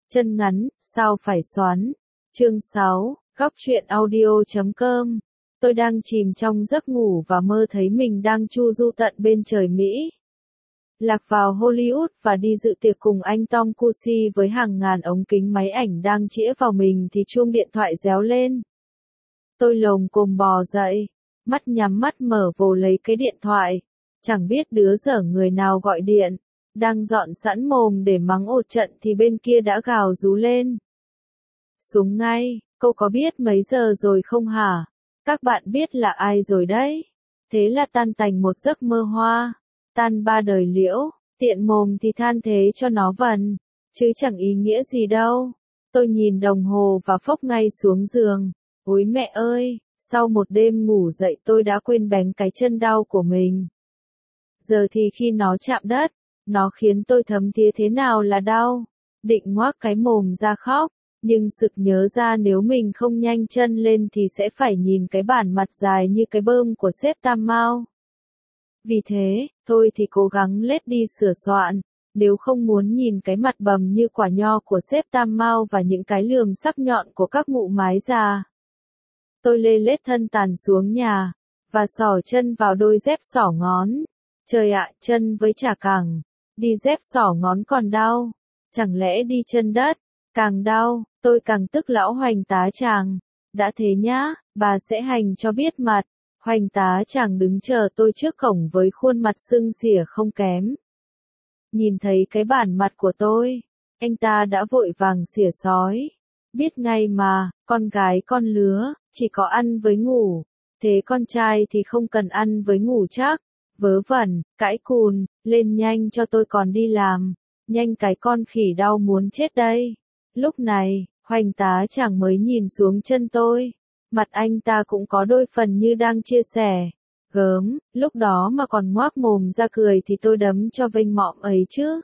Chân ngắn, sao phải xoắn. Chương 6, góc truyện audio.com. Tôi đang chìm trong giấc ngủ và mơ thấy mình đang chu du tận bên trời Mỹ. Lạc vào Hollywood và đi dự tiệc cùng anh Tom Cruise với hàng ngàn ống kính máy ảnh đang chĩa vào mình thì chuông điện thoại réo lên. Tôi lồm cồm bò dậy, mắt nhắm mắt mở vồ lấy cái điện thoại. Chẳng biết đứa dở người nào gọi điện. Đang dọn sẵn mồm để mắng ột trận thì bên kia đã gào rú lên. Xuống ngay, cậu có biết mấy giờ rồi không hả? Các bạn biết là ai rồi đấy. Thế là tan tành một giấc mơ hoa, tan ba đời liễu, tiện mồm thì than thế cho nó vần, chứ chẳng ý nghĩa gì đâu. Tôi nhìn đồng hồ và phốc ngay xuống giường. Ôi mẹ ơi, sau một đêm ngủ dậy tôi đã quên bén cái chân đau của mình. Giờ thì khi nó chạm đất, nó khiến tôi thấm thía thế nào là đau. Định ngoác cái mồm ra khóc, nhưng sực nhớ ra nếu mình không nhanh chân lên thì sẽ phải nhìn cái bản mặt dài như cái bơm của sếp Tam Mao. Vì thế, tôi thì cố gắng lết đi sửa soạn, nếu không muốn nhìn cái mặt bầm như quả nho của sếp Tam Mao và những cái lườm sắc nhọn của các mụ mái già. Tôi lê lết thân tàn xuống nhà, và xỏ chân vào đôi dép xỏ ngón. Trời ạ, chân với chả cẳng, đi dép xỏ ngón còn đau, chẳng lẽ đi chân đất, càng đau, tôi càng tức lão Hoành tá chàng. Đã thế nhá, bà sẽ hành cho biết mặt. Hoành tá chàng đứng chờ tôi trước cổng với khuôn mặt sưng xỉa không kém. Nhìn thấy cái bản mặt của tôi, anh ta đã vội vàng xỉa xói. Biết ngay mà, con gái con lứa, chỉ có ăn với ngủ, thế con trai thì không cần ăn với ngủ chắc. Vớ vẩn, cãi cùn, lên nhanh cho tôi còn đi làm, nhanh cái con khỉ đau muốn chết đây. Lúc này, Hoành tá chàng mới nhìn xuống chân tôi, mặt anh ta cũng có đôi phần như đang chia sẻ. Gớm, lúc đó mà còn ngoác mồm ra cười thì tôi đấm cho vênh mọm ấy chứ.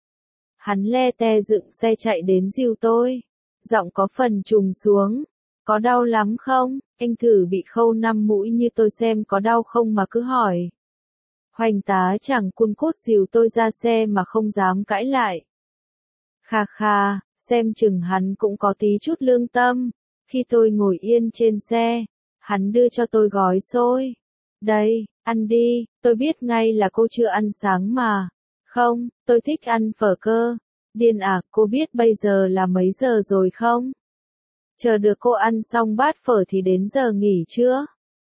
Hắn le te dựng xe chạy đến dìu tôi, giọng có phần trùng xuống. Có đau lắm không? Anh thử bị khâu 5 mũi như tôi xem có đau không mà cứ hỏi. Hoành tá chàng cun cút dìu tôi ra xe mà không dám cãi lại. Kha kha, xem chừng hắn cũng có tí chút lương tâm. Khi tôi ngồi yên trên xe, hắn đưa cho tôi gói xôi. Đây, ăn đi, tôi biết ngay là cô chưa ăn sáng mà. Không, tôi thích ăn phở cơ. Điên à, cô biết bây giờ là mấy giờ rồi không? Chờ được cô ăn xong bát phở thì đến giờ nghỉ chưa?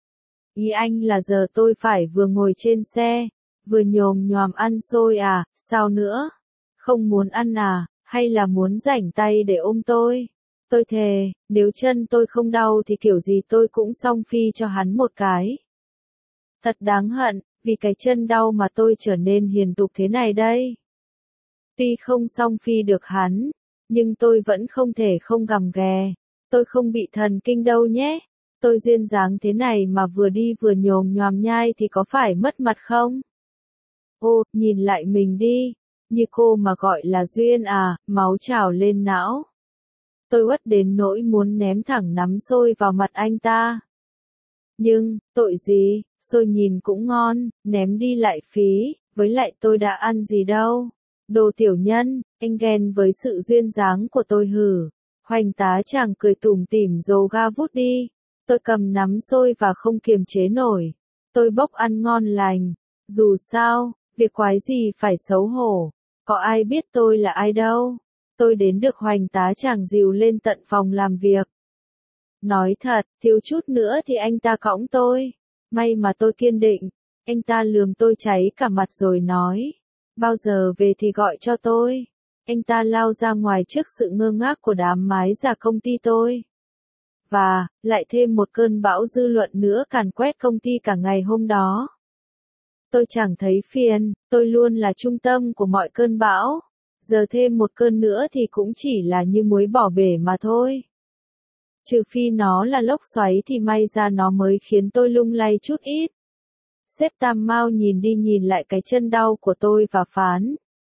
Ý anh là giờ tôi phải vừa ngồi trên xe, vừa nhồm nhòm ăn xôi à, sao nữa? Không muốn ăn à, hay là muốn rảnh tay để ôm tôi? Tôi thề, nếu chân tôi không đau thì kiểu gì tôi cũng song phi cho hắn một cái. Thật đáng hận, vì cái chân đau mà tôi trở nên hiền tục thế này đây. Tuy không song phi được hắn, nhưng tôi vẫn không thể không gằm ghè. Tôi không bị thần kinh đâu nhé. Tôi duyên dáng thế này mà vừa đi vừa nhồm nhòm nhai thì có phải mất mặt không? Ô, nhìn lại mình đi. Như cô mà gọi là duyên à, máu trào lên não. Tôi uất đến nỗi muốn ném thẳng nắm xôi vào mặt anh ta. Nhưng, tội gì, xôi nhìn cũng ngon, ném đi lại phí, với lại tôi đã ăn gì đâu. Đồ tiểu nhân, anh ghen với sự duyên dáng của tôi hử. Hoành tá chàng cười tủm tỉm rồ ga vút đi. Tôi cầm nắm xôi và không kiềm chế nổi. Tôi bốc ăn ngon lành. Dù sao, việc quái gì phải xấu hổ. Có ai biết tôi là ai đâu. Tôi đến được Hoành tá chàng dìu lên tận phòng làm việc. Nói thật, thiếu chút nữa thì anh ta cõng tôi. May mà tôi kiên định. Anh ta lườm tôi cháy cả mặt rồi nói. Bao giờ về thì gọi cho tôi. Anh ta lao ra ngoài trước sự ngơ ngác của đám mái già công ty tôi. Và, lại thêm một cơn bão dư luận nữa càn quét công ty cả ngày hôm đó. Tôi chẳng thấy phiền, tôi luôn là trung tâm của mọi cơn bão. Giờ thêm một cơn nữa thì cũng chỉ là như muối bỏ bể mà thôi. Trừ phi nó là lốc xoáy thì may ra nó mới khiến tôi lung lay chút ít. Sếp Tam Mao nhìn đi nhìn lại cái chân đau của tôi và phán.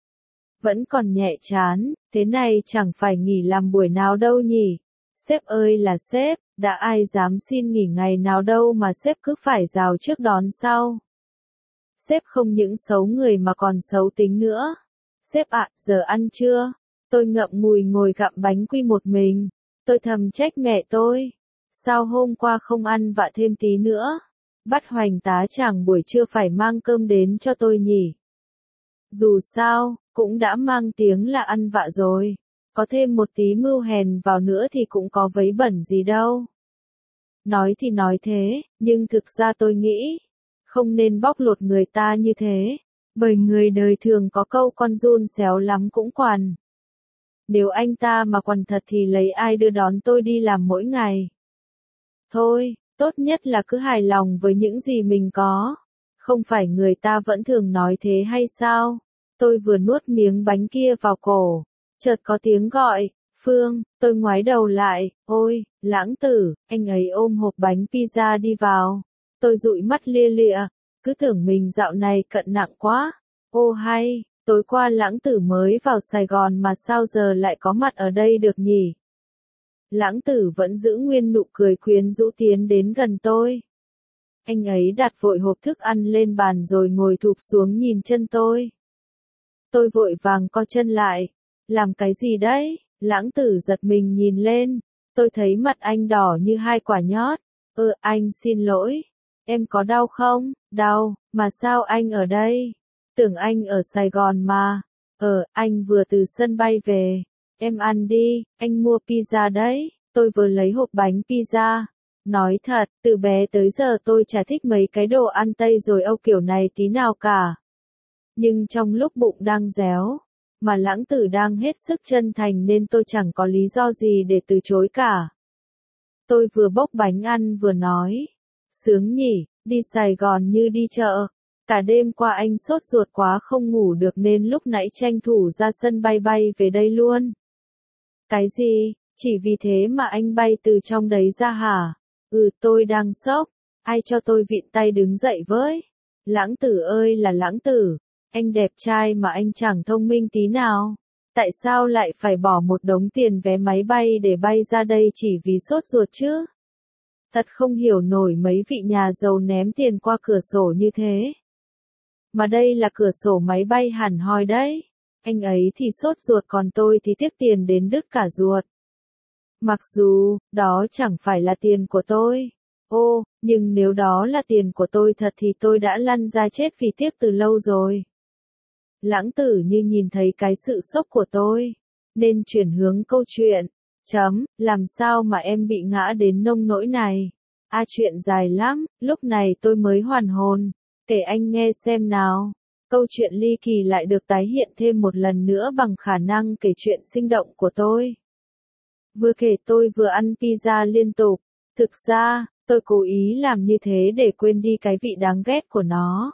Vẫn còn nhẹ chán, thế này chẳng phải nghỉ làm buổi nào đâu nhỉ? Sếp ơi là sếp, đã ai dám xin nghỉ ngày nào đâu mà sếp cứ phải rào trước đón sau. Sếp không những xấu người mà còn xấu tính nữa. Sếp ạ, giờ ăn chưa? Tôi ngậm ngùi ngồi gặm bánh quy một mình. Tôi thầm trách mẹ tôi. Sao hôm qua không ăn vạ thêm tí nữa? Bắt Hoành tá chẳng buổi trưa phải mang cơm đến cho tôi nhỉ? Dù sao, cũng đã mang tiếng là ăn vạ rồi. Có thêm một tí mưu hèn vào nữa thì cũng có vấy bẩn gì đâu. Nói thì nói thế, nhưng thực ra tôi nghĩ, không nên bóc lột người ta như thế. Bởi người đời thường có câu con giun xéo lắm cũng quằn. Nếu anh ta mà quằn thật thì lấy ai đưa đón tôi đi làm mỗi ngày? Thôi, tốt nhất là cứ hài lòng với những gì mình có. Không phải người ta vẫn thường nói thế hay sao? Tôi vừa nuốt miếng bánh kia vào cổ. Chợt có tiếng gọi, Phương, tôi ngoái đầu lại, ôi, Lãng Tử, anh ấy ôm hộp bánh pizza đi vào. Tôi dụi mắt lia lịa, cứ tưởng mình dạo này cận nặng quá. Ô hay, tối qua Lãng Tử mới vào Sài Gòn mà sao giờ lại có mặt ở đây được nhỉ? Lãng Tử vẫn giữ nguyên nụ cười quyến rũ tiến đến gần tôi. Anh ấy đặt vội hộp thức ăn lên bàn rồi ngồi thụp xuống nhìn chân tôi. Tôi vội vàng co chân lại. Làm cái gì đấy? Lãng Tử giật mình nhìn lên. Tôi thấy mặt anh đỏ như hai quả nhót. Anh xin lỗi. Em có đau không? Đau, mà sao anh ở đây? Tưởng anh ở Sài Gòn mà. Anh vừa từ sân bay về. Em ăn đi, anh mua pizza đấy. Tôi vừa lấy hộp bánh pizza. Nói thật, từ bé tới giờ tôi chả thích mấy cái đồ ăn Tây rồi Âu kiểu này tí nào cả. Nhưng trong lúc bụng đang réo, mà Lãng Tử đang hết sức chân thành nên tôi chẳng có lý do gì để từ chối cả. Tôi vừa bốc bánh ăn vừa nói. Sướng nhỉ, đi Sài Gòn như đi chợ. Cả đêm qua anh sốt ruột quá không ngủ được nên lúc nãy tranh thủ ra sân bay bay về đây luôn. Cái gì, chỉ vì thế mà anh bay từ trong đấy ra hả? Tôi đang sốc. Ai cho tôi vịn tay đứng dậy với? Lãng Tử ơi là Lãng Tử. Anh đẹp trai mà anh chẳng thông minh tí nào. Tại sao lại phải bỏ một đống tiền vé máy bay để bay ra đây chỉ vì sốt ruột chứ? Thật không hiểu nổi mấy vị nhà giàu ném tiền qua cửa sổ như thế. Mà đây là cửa sổ máy bay hẳn hoi đấy. Anh ấy thì sốt ruột còn tôi thì tiếc tiền đến đứt cả ruột. Mặc dù, đó chẳng phải là tiền của tôi. Nhưng nếu đó là tiền của tôi thật thì tôi đã lăn ra chết vì tiếc từ lâu rồi. Lãng Tử như nhìn thấy cái sự sốc của tôi, nên chuyển hướng câu chuyện. Làm sao mà em bị ngã đến nông nỗi này? Chuyện dài lắm, lúc này tôi mới hoàn hồn. Kể anh nghe xem nào. Câu chuyện ly kỳ lại được tái hiện thêm một lần nữa bằng khả năng kể chuyện sinh động của tôi. Vừa kể tôi vừa ăn pizza liên tục. Thực ra, tôi cố ý làm như thế để quên đi cái vị đáng ghét của nó.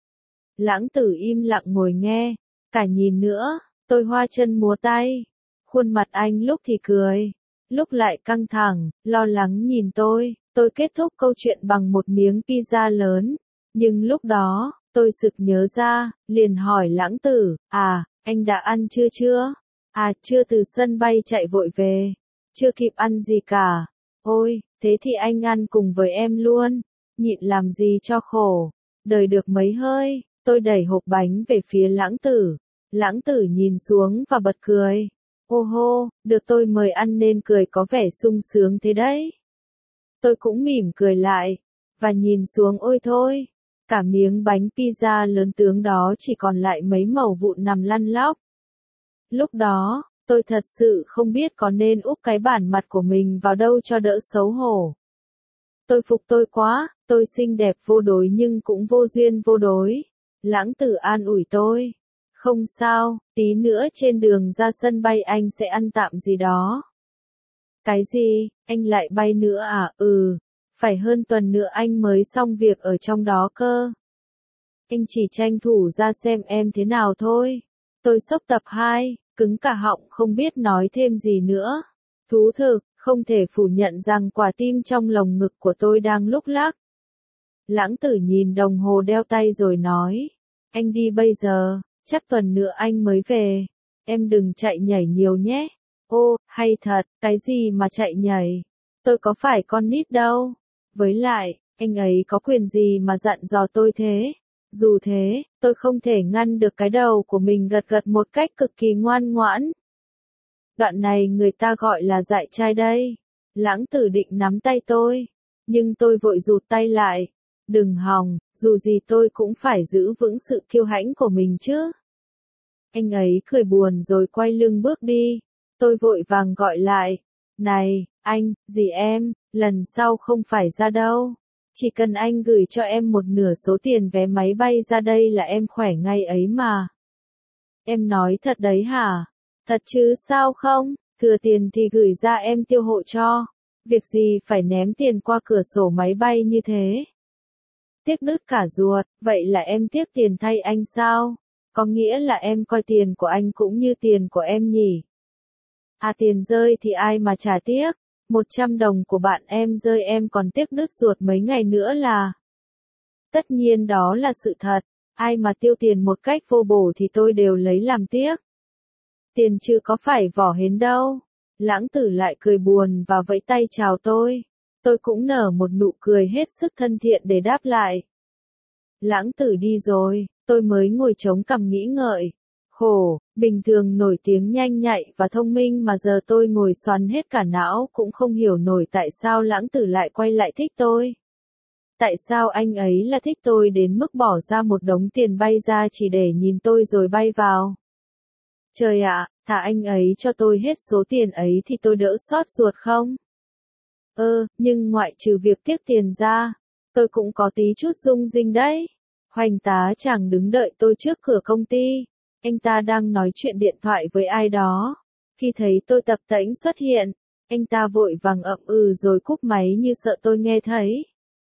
Lãng Tử im lặng ngồi nghe, cả nhìn nữa, tôi hoa chân múa tay. Khuôn mặt anh lúc thì cười, lúc lại căng thẳng, lo lắng nhìn tôi kết thúc câu chuyện bằng một miếng pizza lớn. Nhưng lúc đó, tôi sực nhớ ra, liền hỏi Lãng Tử, anh đã ăn chưa? Chưa, từ sân bay chạy vội về, chưa kịp ăn gì cả. Ôi, thế thì anh ăn cùng với em luôn, nhịn làm gì cho khổ, đời được mấy hơi. Tôi đẩy hộp bánh về phía Lãng Tử. Lãng Tử nhìn xuống và bật cười. Ô hô, được tôi mời ăn nên cười có vẻ sung sướng thế đấy. Tôi cũng mỉm cười lại, và nhìn xuống ôi thôi. Cả miếng bánh pizza lớn tướng đó chỉ còn lại mấy mẩu vụn nằm lăn lóc. Lúc đó, tôi thật sự không biết có nên úp cái bản mặt của mình vào đâu cho đỡ xấu hổ. Tôi phục tôi quá, tôi xinh đẹp vô đối nhưng cũng vô duyên vô đối. Lãng Tử an ủi tôi. Không sao, tí nữa trên đường ra sân bay anh sẽ ăn tạm gì đó. Cái gì, anh lại bay nữa à? Phải hơn tuần nữa anh mới xong việc ở trong đó cơ. Anh chỉ tranh thủ ra xem em thế nào thôi. Tôi sốc tập 2, cứng cả họng không biết nói thêm gì nữa. Thú thực, không thể phủ nhận rằng quả tim trong lồng ngực của tôi đang lúc lắc. Lãng Tử nhìn đồng hồ đeo tay rồi nói. Anh đi bây giờ, chắc tuần nữa anh mới về. Em đừng chạy nhảy nhiều nhé. Hay thật, cái gì mà chạy nhảy? Tôi có phải con nít đâu. Với lại, anh ấy có quyền gì mà dặn dò tôi thế? Dù thế, tôi không thể ngăn được cái đầu của mình gật gật một cách cực kỳ ngoan ngoãn. Đoạn này người ta gọi là dạy trai đây. Lãng Tử định nắm tay tôi, nhưng tôi vội rụt tay lại. Đừng hòng, dù gì tôi cũng phải giữ vững sự kiêu hãnh của mình chứ. Anh ấy cười buồn rồi quay lưng bước đi. Tôi vội vàng gọi lại. Này, anh, gì em, lần sau không phải ra đâu. Chỉ cần anh gửi cho em một nửa số tiền vé máy bay ra đây là em khỏe ngay ấy mà. Em nói thật đấy hả? Thật chứ sao không? Thừa tiền thì gửi ra em tiêu hộ cho. Việc gì phải ném tiền qua cửa sổ máy bay như thế? Tiếc đứt cả ruột, vậy là em tiếc tiền thay anh sao? Có nghĩa là em coi tiền của anh cũng như tiền của em nhỉ? À, tiền rơi thì ai mà chả tiếc. 100 đồng của bạn em rơi em còn tiếc đứt ruột mấy ngày nữa là. Tất nhiên đó là sự thật. Ai mà tiêu tiền một cách vô bổ thì tôi đều lấy làm tiếc. Tiền chứ có phải vỏ hến đâu. Lãng Tử lại cười buồn và vẫy tay chào tôi. Tôi cũng nở một nụ cười hết sức thân thiện để đáp lại. Lãng Tử đi rồi, tôi mới ngồi chống cằm nghĩ ngợi. Khổ, bình thường nổi tiếng nhanh nhạy và thông minh mà giờ tôi ngồi xoắn hết cả não cũng không hiểu nổi tại sao Lãng Tử lại quay lại thích tôi. Tại sao anh ấy là thích tôi đến mức bỏ ra một đống tiền bay ra chỉ để nhìn tôi rồi bay vào. Trời ạ, thà anh ấy cho tôi hết số tiền ấy thì tôi đỡ xót ruột không? Nhưng ngoại trừ việc tiếc tiền ra, tôi cũng có tí chút rung rinh đấy. Hoành Tá chàng đứng đợi tôi trước cửa công ty. Anh ta đang nói chuyện điện thoại với ai đó. Khi thấy tôi tập tễnh xuất hiện, anh ta vội vàng ậm ừ rồi cúp máy như sợ tôi nghe thấy.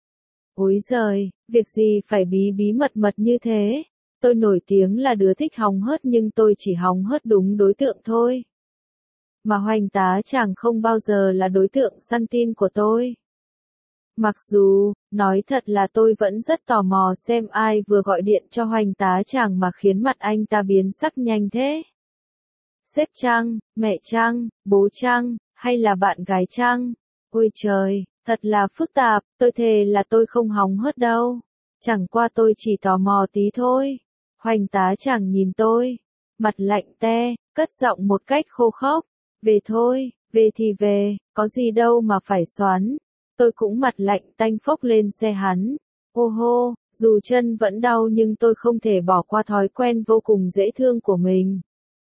Ối giời, việc gì phải bí bí mật mật như thế? Tôi nổi tiếng là đứa thích hóng hớt nhưng tôi chỉ hóng hớt đúng đối tượng thôi. Mà Hoành Tá chàng không bao giờ là đối tượng săn tin của tôi. Mặc dù, nói thật là tôi vẫn rất tò mò xem ai vừa gọi điện cho Hoành Tá chàng mà khiến mặt anh ta biến sắc nhanh thế. Sếp chăng, mẹ chăng, bố chăng, hay là bạn gái chăng? Ôi trời, thật là phức tạp, tôi thề là tôi không hóng hớt đâu. Chẳng qua tôi chỉ tò mò tí thôi. Hoành Tá chàng nhìn tôi, mặt lạnh te, cất giọng một cách khô khốc. Về thôi, về thì về, có gì đâu mà phải xoắn. Tôi cũng mặt lạnh tanh phốc lên xe hắn. Ô hô, dù chân vẫn đau nhưng tôi không thể bỏ qua thói quen vô cùng dễ thương của mình.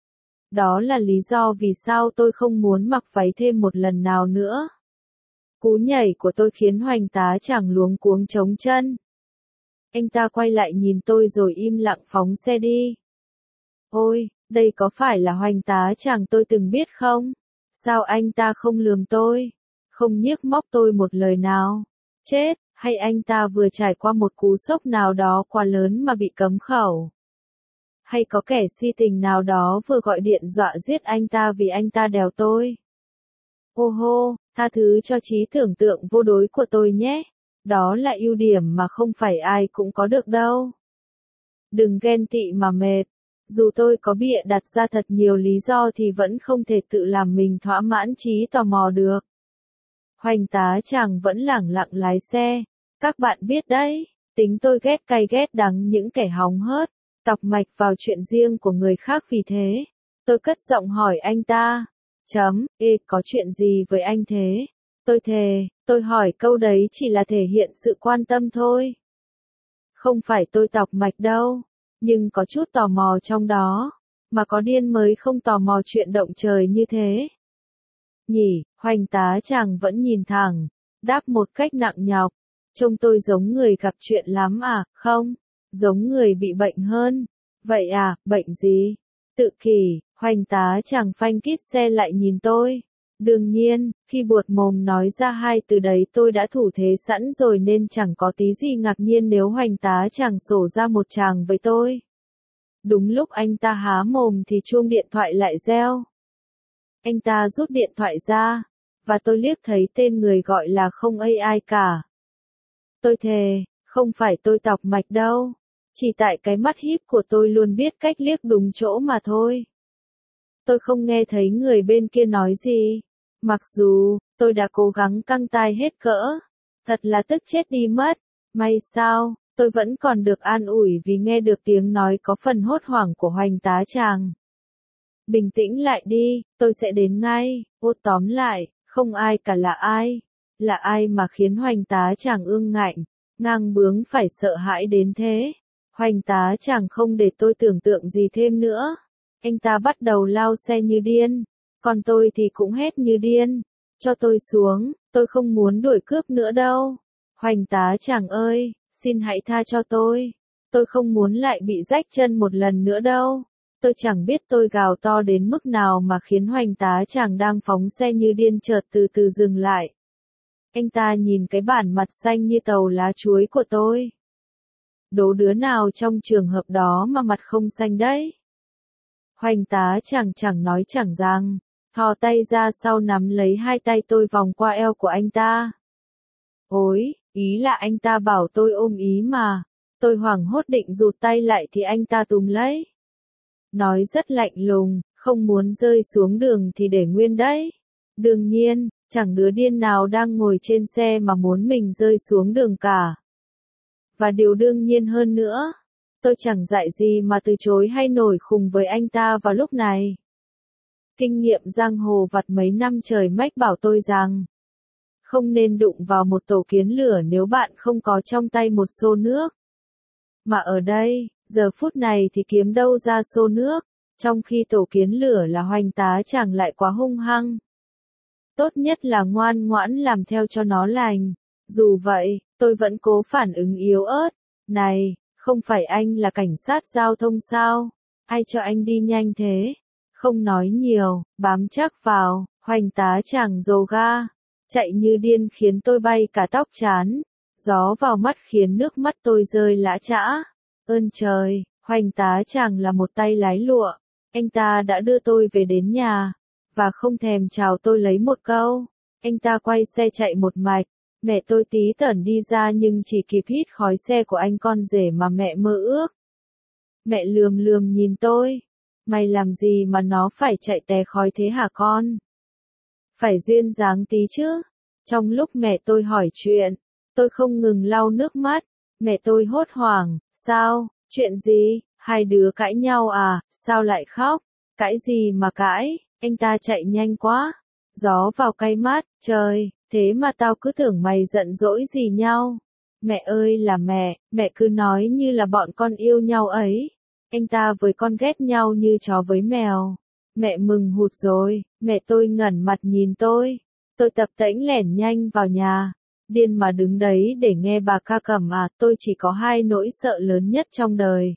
Đó là lý do vì sao tôi không muốn mặc váy thêm một lần nào nữa. Cú nhảy của tôi khiến Hoành Tá chàng luống cuống chống chân. Anh ta quay lại nhìn tôi rồi im lặng phóng xe đi. Ôi, đây có phải là Hoành Tá chàng tôi từng biết không? Sao anh ta không lườm tôi? Không nhiếc móc tôi một lời nào? Chết, hay anh ta vừa trải qua một cú sốc nào đó quá lớn mà bị cấm khẩu? Hay có kẻ si tình nào đó vừa gọi điện dọa giết anh ta vì anh ta đèo tôi? Ô hô, tha thứ cho trí tưởng tượng vô đối của tôi nhé. Đó là ưu điểm mà không phải ai cũng có được đâu. Đừng ghen tị mà mệt. Dù tôi có bịa đặt ra thật nhiều lý do thì vẫn không thể tự làm mình thỏa mãn trí tò mò được. Hoành Tá chàng vẫn lẳng lặng lái xe. Các bạn biết đấy, tính tôi ghét cay ghét đắng những kẻ hóng hớt, tọc mạch vào chuyện riêng của người khác vì thế. Tôi cất giọng hỏi anh ta. Có chuyện gì với anh thế? Tôi thề, tôi hỏi câu đấy chỉ là thể hiện sự quan tâm thôi. Không phải tôi tọc mạch đâu, nhưng có chút tò mò trong đó, mà có điên mới không tò mò chuyện động trời như thế. Nhỉ, Hoành Tá chàng vẫn nhìn thẳng, đáp một cách nặng nhọc. Trông tôi giống người gặp chuyện lắm à, không? Giống người bị bệnh hơn. Vậy à, bệnh gì? Tự kỷ. Hoành Tá chàng phanh kít xe lại nhìn tôi. Đương nhiên, khi buột mồm nói ra hai từ đấy tôi đã thủ thế sẵn rồi nên chẳng có tí gì ngạc nhiên nếu Hoành Tá chàng sổ ra một tràng với tôi. Đúng lúc anh ta há mồm thì chuông điện thoại lại reo. Anh ta rút điện thoại ra, và tôi liếc thấy tên người gọi là không ai cả. Tôi thề, không phải tôi tọc mạch đâu, chỉ tại cái mắt híp của tôi luôn biết cách liếc đúng chỗ mà thôi. Tôi không nghe thấy người bên kia nói gì, mặc dù tôi đã cố gắng căng tai hết cỡ, thật là tức chết đi mất. May sao, tôi vẫn còn được an ủi vì nghe được tiếng nói có phần hốt hoảng của Hoành Tá chàng. Bình tĩnh lại đi, tôi sẽ đến ngay. Ô tóm lại, không ai cả là ai. Là ai mà khiến Hoành tá chàng ương ngạnh, ngang bướng phải sợ hãi đến thế. Hoành tá chàng không để tôi tưởng tượng gì thêm nữa. Anh ta bắt đầu lao xe như điên. Còn tôi thì cũng hét như điên. Cho tôi xuống, tôi không muốn đuổi cướp nữa đâu. Hoành tá chàng ơi, xin hãy tha cho tôi. Tôi không muốn lại bị rách chân một lần nữa đâu. Tôi chẳng biết tôi gào to đến mức nào mà khiến Hoành tá chàng đang phóng xe như điên chợt từ từ dừng lại. Anh ta nhìn cái bản mặt xanh như tàu lá chuối của tôi. Đố đứa nào trong trường hợp đó mà mặt không xanh đấy. Hoành tá chàng chẳng nói chẳng rằng, thò tay ra sau nắm lấy hai tay tôi vòng qua eo của anh ta. Ôi, ý là anh ta bảo tôi ôm ý mà. Tôi hoảng hốt định rụt tay lại thì anh ta túm lấy. Nói rất lạnh lùng, không muốn rơi xuống đường thì để nguyên đấy. Đương nhiên, chẳng đứa điên nào đang ngồi trên xe mà muốn mình rơi xuống đường cả. Và điều đương nhiên hơn nữa, tôi chẳng dạy gì mà từ chối hay nổi khùng với anh ta vào lúc này. Kinh nghiệm giang hồ vặt mấy năm trời mách bảo tôi rằng, không nên đụng vào một tổ kiến lửa nếu bạn không có trong tay một xô nước. Mà ở đây, giờ phút này thì kiếm đâu ra xô nước, trong khi tổ kiến lửa là Hoành tá chàng lại quá hung hăng. Tốt nhất là ngoan ngoãn làm theo cho nó lành. Dù vậy, tôi vẫn cố phản ứng yếu ớt. Này, không phải anh là cảnh sát giao thông sao? Ai cho anh đi nhanh thế? Không nói nhiều, bám chắc vào, Hoành tá chàng dồ ga. Chạy như điên khiến tôi bay cả tóc trán. Gió vào mắt khiến nước mắt tôi rơi lã chã. Ơn trời, Hoành tá chàng là một tay lái lụa. Anh ta đã đưa tôi về đến nhà. Và không thèm chào tôi lấy một câu. Anh ta quay xe chạy một mạch. Mẹ tôi tí tởn đi ra nhưng chỉ kịp hít khói xe của anh con rể mà mẹ mơ ước. Mẹ lườm lườm nhìn tôi. Mày làm gì mà nó phải chạy té khói thế hả con? Phải duyên dáng tí chứ. Trong lúc mẹ tôi hỏi chuyện, tôi không ngừng lau nước mắt. Mẹ tôi hốt hoảng. Sao? Chuyện gì? Hai đứa cãi nhau à? Sao lại khóc? Cãi gì mà cãi? Anh ta chạy nhanh quá. Gió vào cay mắt. Trời, thế mà tao cứ tưởng mày giận dỗi gì nhau. Mẹ ơi là mẹ cứ nói như là bọn con yêu nhau ấy. Anh ta với con ghét nhau như chó với mèo. Mẹ mừng hụt rồi, mẹ tôi ngẩn mặt nhìn tôi. Tôi tập tễnh lẻn nhanh vào nhà. Điên mà đứng đấy để nghe bà ca cẩm à, tôi chỉ có hai nỗi sợ lớn nhất trong đời.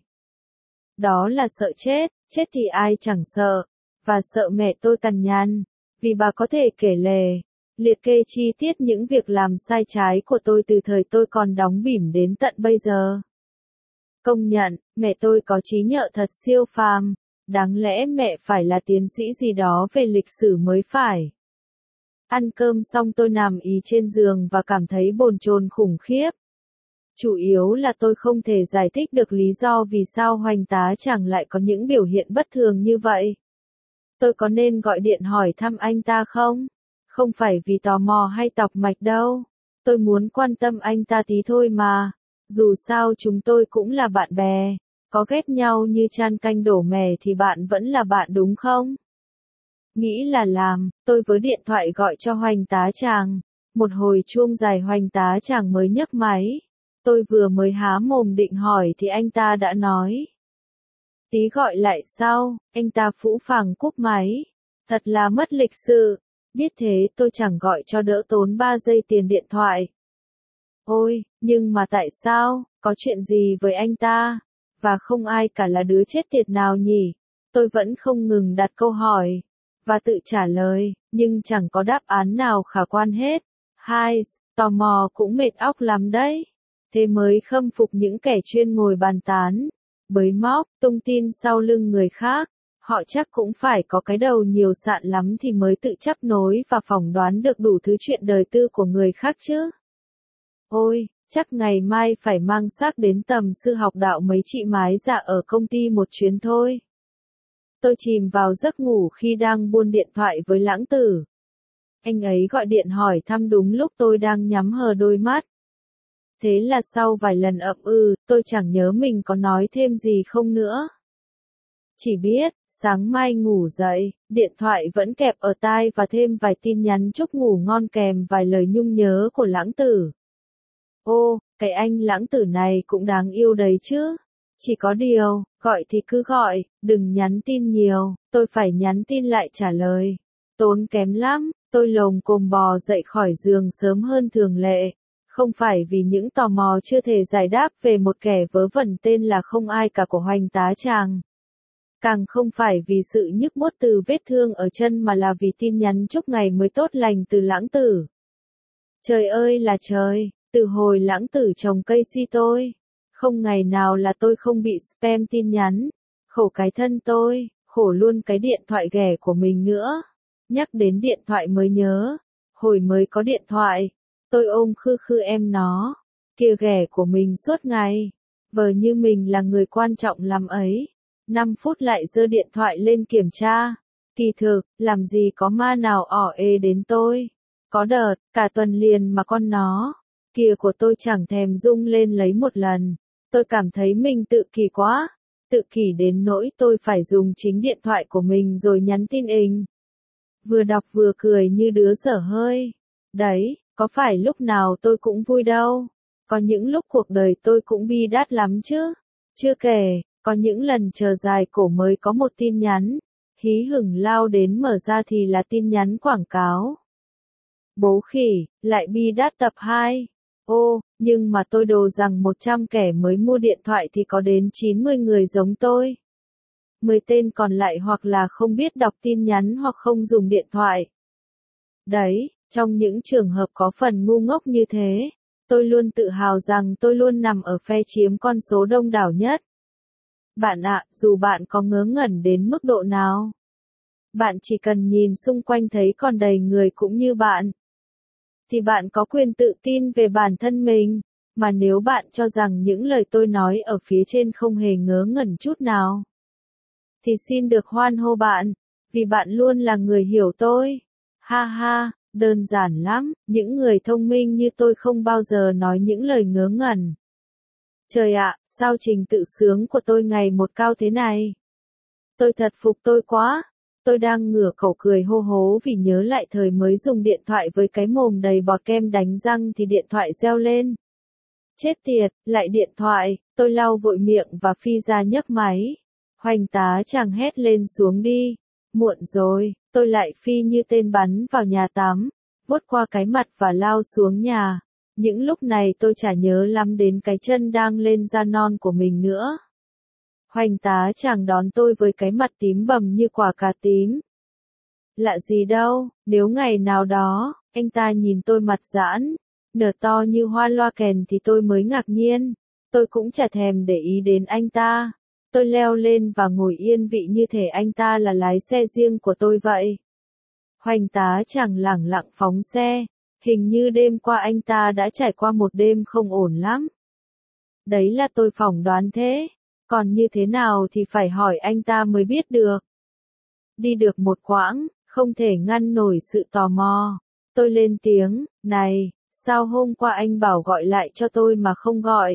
Đó là sợ chết thì ai chẳng sợ. Và sợ mẹ tôi cằn nhằn, vì bà có thể kể lể, liệt kê chi tiết những việc làm sai trái của tôi từ thời tôi còn đóng bỉm đến tận bây giờ. Công nhận, mẹ tôi có trí nhớ thật siêu phàm, đáng lẽ mẹ phải là tiến sĩ gì đó về lịch sử mới phải. Ăn cơm xong tôi nằm ì trên giường và cảm thấy bồn chồn khủng khiếp. Chủ yếu là tôi không thể giải thích được lý do vì sao Hoành tá chàng lại có những biểu hiện bất thường như vậy. Tôi có nên gọi điện hỏi thăm anh ta không? Không phải vì tò mò hay tọc mạch đâu. Tôi muốn quan tâm anh ta tí thôi mà. Dù sao chúng tôi cũng là bạn bè. Có ghét nhau như chan canh đổ mè thì bạn vẫn là bạn đúng không? Nghĩ là làm, tôi với điện thoại gọi cho Hoành tá chàng. Một hồi chuông dài Hoành tá chàng mới nhấc máy. Tôi vừa mới há mồm định hỏi thì anh ta đã nói. Tí gọi lại sau, anh ta phũ phàng cúp máy. Thật là mất lịch sự. Biết thế tôi chẳng gọi cho đỡ tốn 3 giây tiền điện thoại. Ôi, nhưng mà tại sao, có chuyện gì với anh ta? Và không ai cả là đứa chết tiệt nào nhỉ? Tôi vẫn không ngừng đặt câu hỏi. Và tự trả lời, nhưng chẳng có đáp án nào khả quan hết. Hai, tò mò cũng mệt óc lắm đấy. Thế mới khâm phục những kẻ chuyên ngồi bàn tán, bới móc, tung tin sau lưng người khác. Họ chắc cũng phải có cái đầu nhiều sạn lắm thì mới tự chấp nối và phỏng đoán được đủ thứ chuyện đời tư của người khác chứ. Ôi, chắc ngày mai phải mang xác đến tầm sư học đạo mấy chị mái dạ ở công ty một chuyến thôi. Tôi chìm vào giấc ngủ khi đang buôn điện thoại với Lãng Tử. Anh ấy gọi điện hỏi thăm đúng lúc tôi đang nhắm hờ đôi mắt. Thế là sau vài lần ậm tôi chẳng nhớ mình có nói thêm gì không nữa. Chỉ biết, Sáng mai ngủ dậy, điện thoại vẫn kẹp ở tai và thêm vài tin nhắn chúc ngủ ngon kèm vài lời nhung nhớ của lãng tử. Ô, cái anh lãng tử này cũng đáng yêu đấy chứ. Chỉ có điều, gọi thì cứ gọi, đừng nhắn tin nhiều, tôi phải nhắn tin lại trả lời. Tốn kém lắm, tôi lồm cồm bò dậy khỏi giường sớm hơn thường lệ. Không phải vì những tò mò chưa thể giải đáp về một kẻ vớ vẩn tên là không ai cả của Hoành Tá Tràng. Càng không phải vì sự nhức buốt từ vết thương ở chân mà là vì tin nhắn chúc ngày mới tốt lành từ lãng tử. Trời ơi là trời, từ hồi lãng tử trồng cây si tôi, không ngày nào là tôi không bị spam tin nhắn. Khổ cái thân tôi, khổ luôn cái điện thoại ghẻ của mình nữa. Nhắc đến điện thoại mới nhớ, hồi mới có điện thoại, tôi ôm khư khư em nó, kia ghẻ của mình suốt ngày, vờ như mình là người quan trọng lắm ấy. 5 phút lại giơ điện thoại lên kiểm tra. Kỳ thực, làm gì có ma nào ỏ ê đến tôi. Có đợt, cả tuần liền mà con nó kia của tôi chẳng thèm rung lên lấy một lần. Tôi cảm thấy mình tự kỷ quá. Tự kỷ đến nỗi tôi phải dùng chính điện thoại của mình rồi nhắn tin ình. Vừa đọc vừa cười như đứa dở hơi. Đấy, có phải lúc nào tôi cũng vui đâu. Có những lúc cuộc đời tôi cũng bi đát lắm chứ. Chưa kể, có những lần chờ dài cổ mới có một tin nhắn. Hí hửng lao đến mở ra thì là tin nhắn quảng cáo. Bố khỉ, lại bi đát tập 2. Ô, nhưng mà tôi đồ rằng 100 kẻ mới mua điện thoại thì có đến 90 người giống tôi. 10 tên còn lại hoặc là không biết đọc tin nhắn hoặc không dùng điện thoại. Đấy, trong những trường hợp có phần ngu ngốc như thế, tôi luôn tự hào rằng tôi luôn nằm ở phe chiếm con số đông đảo nhất. Bạn ạ, dù bạn có ngớ ngẩn đến mức độ nào, bạn chỉ cần nhìn xung quanh thấy còn đầy người cũng như bạn, thì bạn có quyền tự tin về bản thân mình. Mà nếu bạn cho rằng những lời tôi nói ở phía trên không hề ngớ ngẩn chút nào, thì xin được hoan hô bạn, vì bạn luôn là người hiểu tôi. Ha ha, đơn giản lắm, những người thông minh như tôi không bao giờ nói những lời ngớ ngẩn. Trời ạ, sao trình tự sướng của tôi ngày một cao thế này? Tôi thật phục tôi quá. Tôi đang ngửa cổ cười hô hố vì nhớ lại thời mới dùng điện thoại với cái mồm đầy bọt kem đánh răng thì điện thoại reo lên. Chết tiệt, lại điện thoại, tôi lau vội miệng và phi ra nhấc máy. Hoành Tá Tràng hét lên xuống đi. Muộn rồi, tôi lại phi như tên bắn vào nhà tắm, vuốt qua cái mặt và lao xuống nhà. Những lúc này tôi chả nhớ lắm đến cái chân đang lên da non của mình nữa. Hoành Tá Tràng đón tôi với cái mặt tím bầm như quả cà tím. Lạ gì đâu, nếu ngày nào đó, anh ta nhìn tôi mặt giãn, nở to như hoa loa kèn thì tôi mới ngạc nhiên. Tôi cũng chả thèm để ý đến anh ta. Tôi leo lên và ngồi yên vị như thể anh ta là lái xe riêng của tôi vậy. Hoành Tá Tràng lẳng lặng phóng xe. Hình như đêm qua anh ta đã trải qua một đêm không ổn lắm. Đấy là tôi phỏng đoán thế. Còn như thế nào thì phải hỏi anh ta mới biết được. Đi được một quãng, không thể ngăn nổi sự tò mò. Tôi lên tiếng, này, sao hôm qua anh bảo gọi lại cho tôi mà không gọi?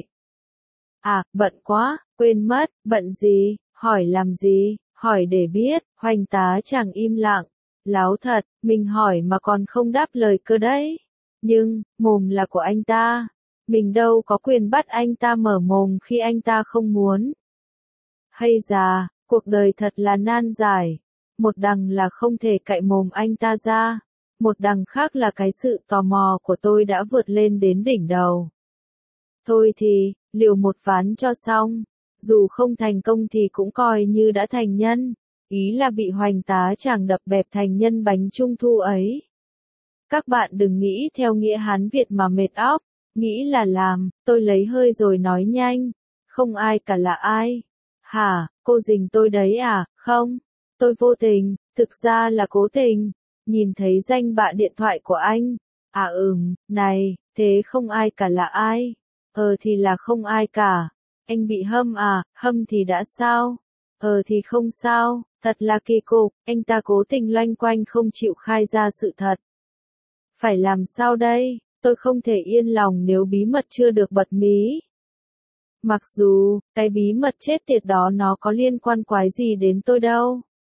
À, bận quá, quên mất, bận gì, hỏi làm gì, hỏi để biết. Hoành Tá Tràng im lặng. Láo thật, mình hỏi mà còn không đáp lời cơ đấy. Nhưng, mồm là của anh ta. Mình đâu có quyền bắt anh ta mở mồm khi anh ta không muốn. Hay già, cuộc đời thật là nan giải. Một đằng là không thể cạy mồm anh ta ra. Một đằng khác là cái sự tò mò của tôi đã vượt lên đến đỉnh đầu. Thôi thì, liều một ván cho xong. Dù không thành công thì cũng coi như đã thành nhân. Ý là bị Hoành Tá Tràng đập bẹp thành nhân bánh trung thu ấy. Các bạn đừng nghĩ theo nghĩa Hán Việt mà mệt óc. Nghĩ là làm, tôi lấy hơi rồi nói nhanh. Không ai cả là ai. Hả, cô dình tôi đấy à? Không, tôi vô tình, thực ra là cố tình. Nhìn thấy danh bạ điện thoại của anh. À này, thế không ai cả là ai? Thì là không ai cả. Anh bị hâm à, hâm thì đã sao? Thì không sao, thật là kỳ cục, anh ta cố tình loanh quanh không chịu khai ra sự thật. Phải làm sao đây? Tôi không thể yên lòng nếu bí mật chưa được bật mí. Mặc dù, cái bí mật chết tiệt đó nó có liên quan quái gì đến tôi đâu.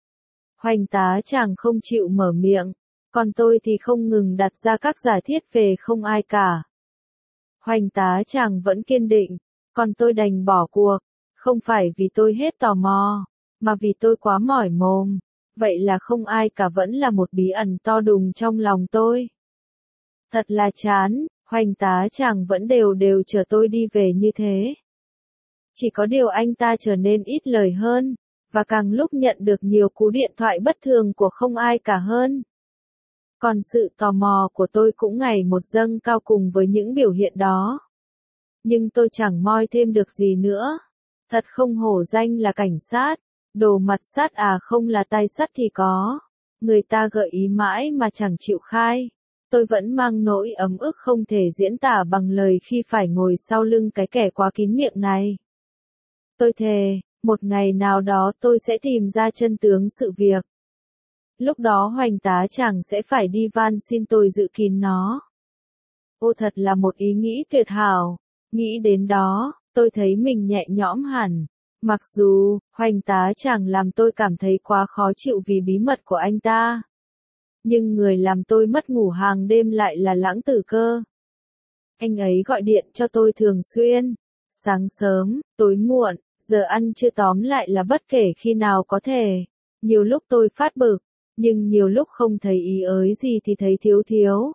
Hoành tá chàng không chịu mở miệng, còn tôi thì không ngừng đặt ra các giả thiết về không ai cả. Hoành tá chàng vẫn kiên định, còn tôi đành bỏ cuộc, không phải vì tôi hết tò mò, mà vì tôi quá mỏi mồm. Vậy là không ai cả vẫn là một bí ẩn to đùng trong lòng tôi. Thật là chán, hoành tá chàng vẫn đều đều chờ tôi đi về như thế. Chỉ có điều anh ta trở nên ít lời hơn, và càng lúc nhận được nhiều cú điện thoại bất thường của không ai cả hơn. Còn sự tò mò của tôi cũng ngày một dâng cao cùng với những biểu hiện đó. Nhưng tôi chẳng moi thêm được gì nữa. Thật không hổ danh là cảnh sát. Đồ mặt sắt à, không là tay sắt thì có. Người ta gợi ý mãi mà chẳng chịu khai. Tôi vẫn mang nỗi ấm ức không thể diễn tả bằng lời khi phải ngồi sau lưng cái kẻ quá kín miệng này. Tôi thề, một ngày nào đó tôi sẽ tìm ra chân tướng sự việc. Lúc đó hoành tá chàng sẽ phải đi van xin tôi giữ kín nó. Ô, thật là một ý nghĩ tuyệt hảo. Nghĩ đến đó, tôi thấy mình nhẹ nhõm hẳn. Mặc dù, hoành tá chàng làm tôi cảm thấy quá khó chịu vì bí mật của anh ta. Nhưng người làm tôi mất ngủ hàng đêm lại là Lãng Tử cơ. Anh ấy gọi điện cho tôi thường xuyên. Sáng sớm, tối muộn, giờ ăn trưa, tóm lại là bất kể khi nào có thể. Nhiều lúc tôi phát bực, nhưng nhiều lúc không thấy ý ới gì thì thấy thiếu thiếu.